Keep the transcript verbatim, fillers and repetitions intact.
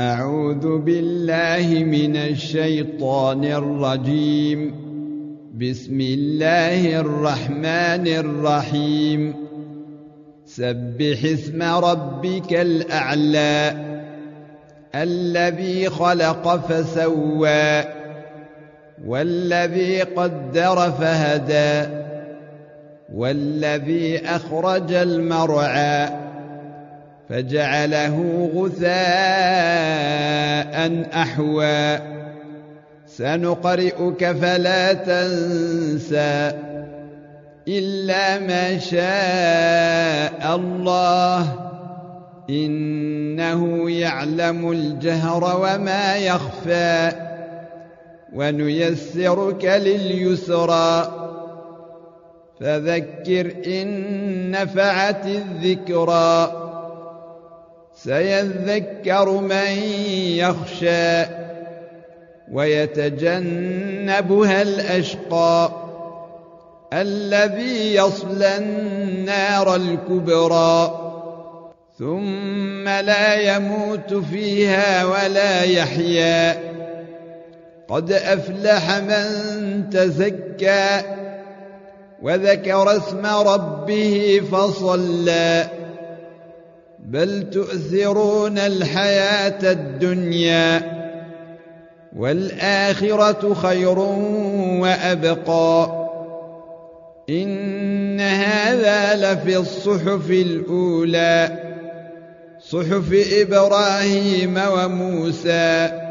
أعوذ بالله من الشيطان الرجيم. بسم الله الرحمن الرحيم. سبح اسم ربك الأعلى الذي خلق فسوى والذي قدر فهدى والذي أخرج المرعى فجعله غثاء أحوى سنقرئك فلا تنسى إلا ما شاء الله إنه يعلم الجهر وما يخفى ونيسرك لليسرى فذكر إن نفعت الذكرى سيذكر من يخشى ويتجنبها الأشقى الذي يصلى النار الكبرى ثم لا يموت فيها ولا يحيا قد أفلح من تزكى وذكر اسم ربه فصلى بل تؤثرون الحياة الدنيا والآخرة خير وأبقى إن هذا لفي الصحف الأولى صحف إبراهيم وموسى